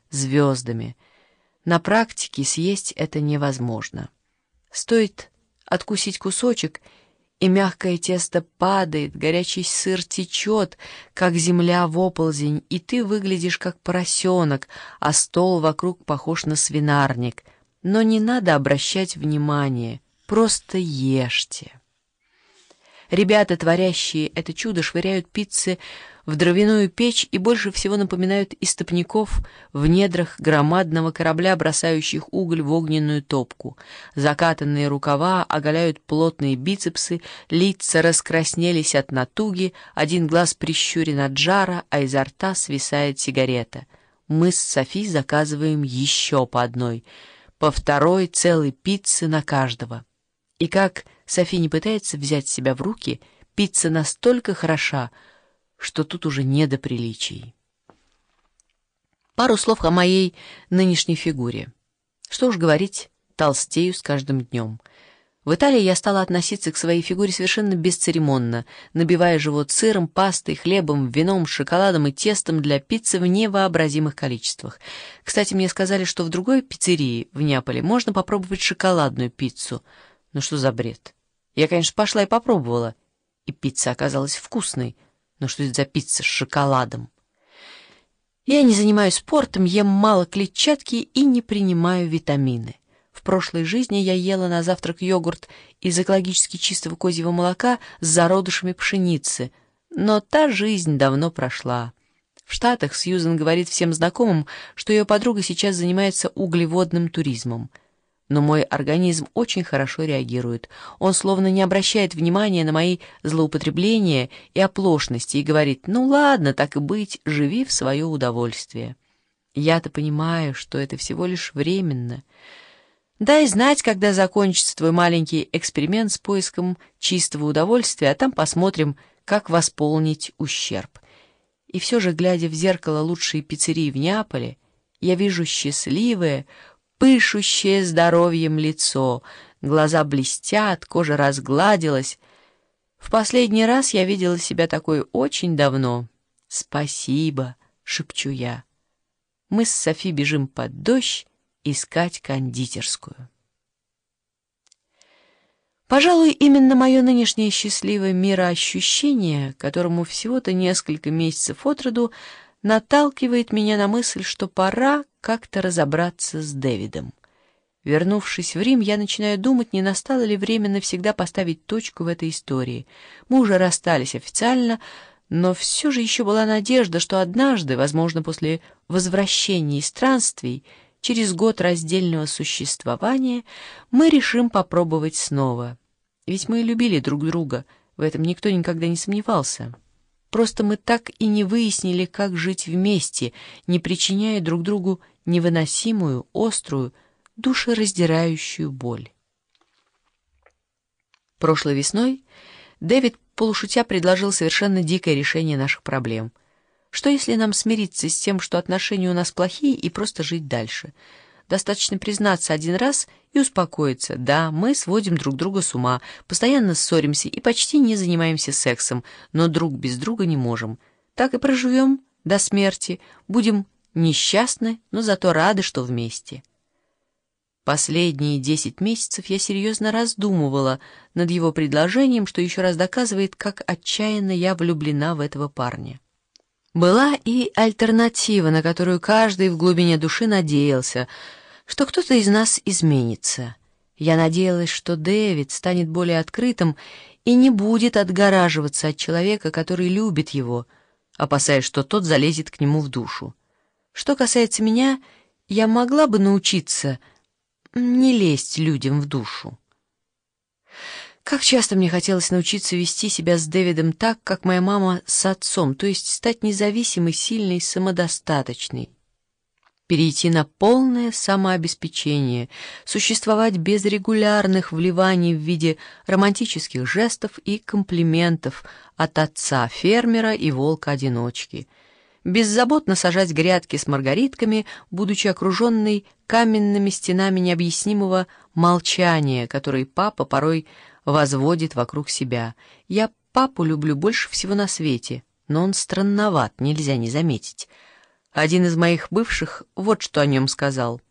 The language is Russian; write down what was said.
звездами. На практике съесть это невозможно. Стоит откусить кусочек, и мягкое тесто падает, горячий сыр течет, как земля в оползень, и ты выглядишь как поросенок, а стол вокруг похож на свинарник. Но не надо обращать внимание, просто ешьте. Ребята, творящие это чудо, швыряют пиццы в дровяную печь и больше всего напоминают истопников в недрах громадного корабля, бросающих уголь в огненную топку. Закатанные рукава оголяют плотные бицепсы, лица раскраснелись от натуги, один глаз прищурен от жара, а изо рта свисает сигарета. Мы с Софи заказываем еще по одной, по второй целой пиццы на каждого. И как Софи не пытается взять себя в руки, пицца настолько хороша, что тут уже не до приличий. Пару слов о моей нынешней фигуре. Что уж говорить, толстею с каждым днем. В Италии я стала относиться к своей фигуре совершенно бесцеремонно, набивая живот сыром, пастой, хлебом, вином, шоколадом и тестом для пиццы в невообразимых количествах. Кстати, мне сказали, что в другой пиццерии в Неаполе можно попробовать шоколадную пиццу. Ну что за бред? Я, конечно, пошла и попробовала, и пицца оказалась вкусной. Но что это за пицца с шоколадом? Я не занимаюсь спортом, ем мало клетчатки и не принимаю витамины. В прошлой жизни я ела на завтрак йогурт из экологически чистого козьего молока с зародышами пшеницы, но та жизнь давно прошла. В Штатах Сьюзен говорит всем знакомым, что ее подруга сейчас занимается углеводным туризмом. Но мой организм очень хорошо реагирует. Он словно не обращает внимания на мои злоупотребления и оплошности и говорит: «Ну ладно, так и быть, живи в свое удовольствие». Я-то понимаю, что это всего лишь временно. Дай знать, когда закончится твой маленький эксперимент с поиском чистого удовольствия, а там посмотрим, как восполнить ущерб. И все же, глядя в зеркало лучшей пиццерии в Неаполе, я вижу счастливое, пышущее здоровьем лицо, глаза блестят, кожа разгладилась. В последний раз я видела себя такой очень давно. «Спасибо», — шепчу я. Мы с Софи бежим под дождь искать кондитерскую. Пожалуй, именно мое нынешнее счастливое мироощущение, которому всего-то несколько месяцев от роду, наталкивает меня на мысль, что пора как-то разобраться с Дэвидом. Вернувшись в Рим, я начинаю думать, не настало ли время навсегда поставить точку в этой истории. Мы уже расстались официально, но все же еще была надежда, что однажды, возможно, после возвращения из странствий, через год раздельного существования, мы решим попробовать снова. Ведь мы любили друг друга, в этом никто никогда не сомневался. Просто мы так и не выяснили, как жить вместе, не причиняя друг другу невыносимую, острую, душераздирающую боль. Прошлой весной Дэвид полушутя предложил совершенно дикое решение наших проблем. Что если нам смириться с тем, что отношения у нас плохие, и просто жить дальше? Достаточно признаться один раз и успокоиться. Да, мы сводим друг друга с ума, постоянно ссоримся и почти не занимаемся сексом, но друг без друга не можем. Так и проживем до смерти, будем несчастны, но зато рады, что вместе. Последние 10 месяцев я серьезно раздумывала над его предложением, что еще раз доказывает, как отчаянно я влюблена в этого парня. Была и альтернатива, на которую каждый в глубине души надеялся, что кто-то из нас изменится. Я надеялась, что Дэвид станет более открытым и не будет отгораживаться от человека, который любит его, опасаясь, что тот залезет к нему в душу. Что касается меня, я могла бы научиться не лезть людям в душу. Как часто мне хотелось научиться вести себя с Дэвидом так, как моя мама с отцом, то есть стать независимой, сильной, самодостаточной. Перейти на полное самообеспечение, существовать без регулярных вливаний в виде романтических жестов и комплиментов от отца-фермера и волка-одиночки. Беззаботно сажать грядки с маргаритками, будучи окруженной каменными стенами необъяснимого молчания, которые папа порой возводит вокруг себя. Я папу люблю больше всего на свете, но он странноват, нельзя не заметить. Один из моих бывших вот что о нем сказал.